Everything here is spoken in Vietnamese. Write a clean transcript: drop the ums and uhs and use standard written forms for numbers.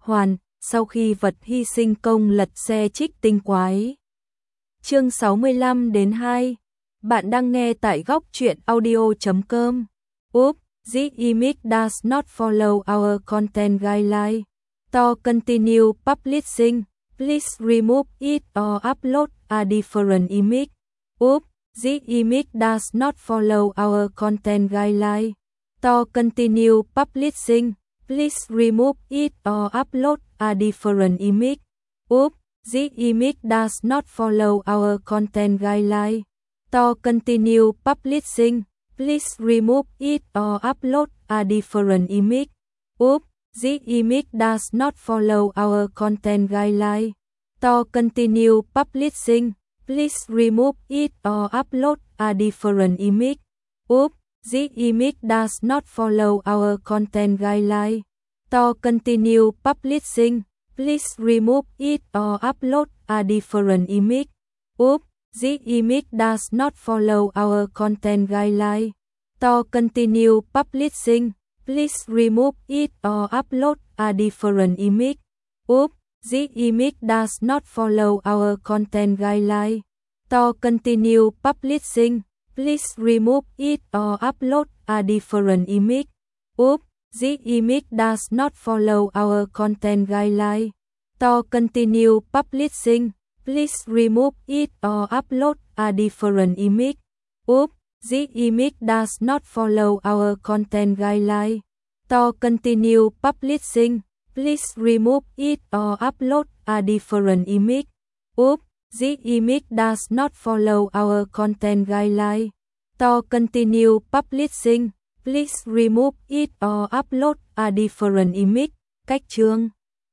hoàn, sau khi vật hy sinh công lật xe trích tinh quái. Chương 65 đến 2. Bạn đang nghe tại góc truyện audio.com. Oops, the image does not follow our content guideline. To continue publishing, please remove it or upload a different image. Oops, the image does not follow our content guideline. To continue publishing, please remove it or upload a different image. Oops, the image does not follow our content guideline. To continue publishing, please remove it or upload a different image. Oops, the image does not follow our content guideline. To continue publishing, please remove it or upload a different image. Oops, the image does not follow our content guideline. To continue publishing, please remove it or upload a different image. Oops, the image does not follow our content guideline. To continue publishing, please remove it or upload a different image. Oops, the image does not follow our content guideline. To continue publishing, please remove it or upload a different image. Oops, the image does not follow our content guideline. To continue publishing, please remove it or upload a different image. Oops, the image does not follow our content guideline. To continue publishing, please remove it or upload a different image. Oops, the image does not follow our content guideline. To continue publishing, please remove it or upload a different image. Cách chương